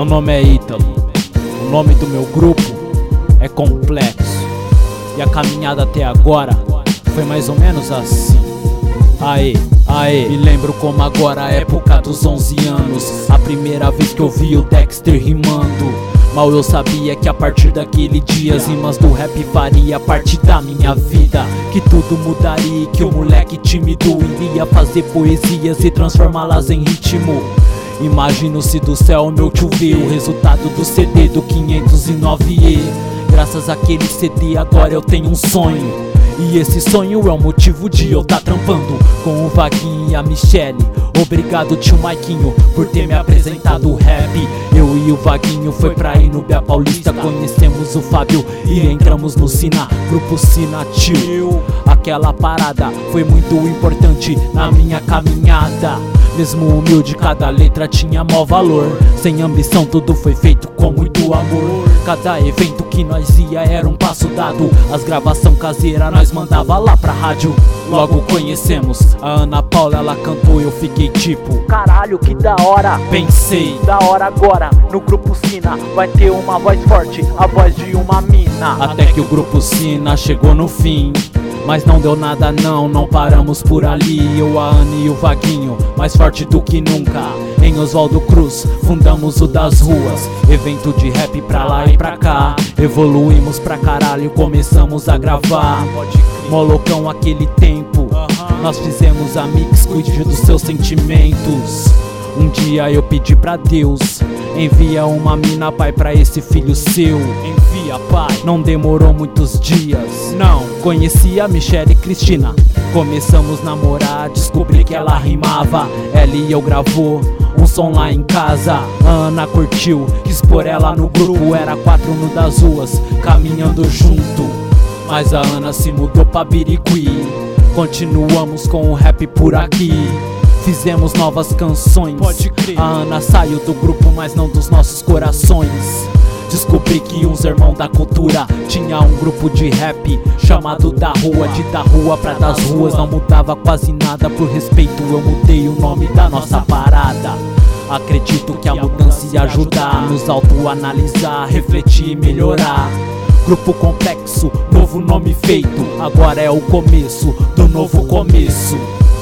Meu nome é Ítalo, o nome do meu grupo é Complexo. E a caminhada até agora foi mais ou menos assim. Aê, aê, me lembro como agora, a época dos 11 anos, a primeira vez que eu vi o Dexter rimando. Mal eu sabia que a partir daquele dia as rimas do rap faria parte da minha vida, que tudo mudaria e que o moleque tímido iria fazer poesias e transformá-las em ritmo. Imagino se do céu meu tio vê o resultado do CD do 509E. Graças àquele CD agora eu tenho um sonho, e esse sonho é o motivo de eu tá trampando com o Vaguinho e a Michele. Obrigado tio Maiquinho por ter me apresentado o rap. Eu e o Vaguinho foi pra Inúbia Paulista, conhecemos o Fábio e entramos no Sina, grupo Sina Tio. Aquela parada foi muito importante na minha caminhada. Mesmo humilde, cada letra tinha mó valor. Sem ambição, tudo foi feito com muito amor. Cada evento que nós ia era um passo dado. As gravação caseira nós mandava lá pra rádio. Logo conhecemos a Ana Paula, ela cantou e eu fiquei tipo: caralho, que da hora. Pensei, da hora agora, no grupo Sina vai ter uma voz forte, a voz de uma mina. Até que o grupo Sina chegou no fim, mas não deu nada não paramos por ali. Eu, a Ana e o Vaguinho, mais forte do que nunca. Em Oswaldo Cruz, fundamos o Das Ruas, evento de rap pra lá e pra cá. Evoluímos pra caralho, começamos a gravar. Molocão aquele tempo, nós fizemos a mix, cuide dos seus sentimentos. Um dia eu pedi pra Deus: envia uma mina, pai, pra esse filho seu. Envia, pai. Não demorou muitos dias, não. Conheci a Michele e Cristina, começamos a namorar, descobri que ela rimava. Ela e eu gravou um som lá em casa. A Ana curtiu, quis pôr ela no grupo. Era 4 no Das Ruas, caminhando junto. Mas a Ana se mudou pra Birigui, continuamos com o rap por aqui. Fizemos novas canções, pode crer. A Ana saiu do grupo, mas não dos nossos corações. Descobri que uns irmãos da cultura tinha um grupo de rap chamado Da Rua. De Da Rua pra Das Ruas não mudava quase nada. Por respeito eu mudei o nome da nossa parada. Acredito que a mudança ia ajudar, nos autoanalisar, refletir e melhorar. Grupo Complexo, novo nome feito, agora é o começo do novo começo.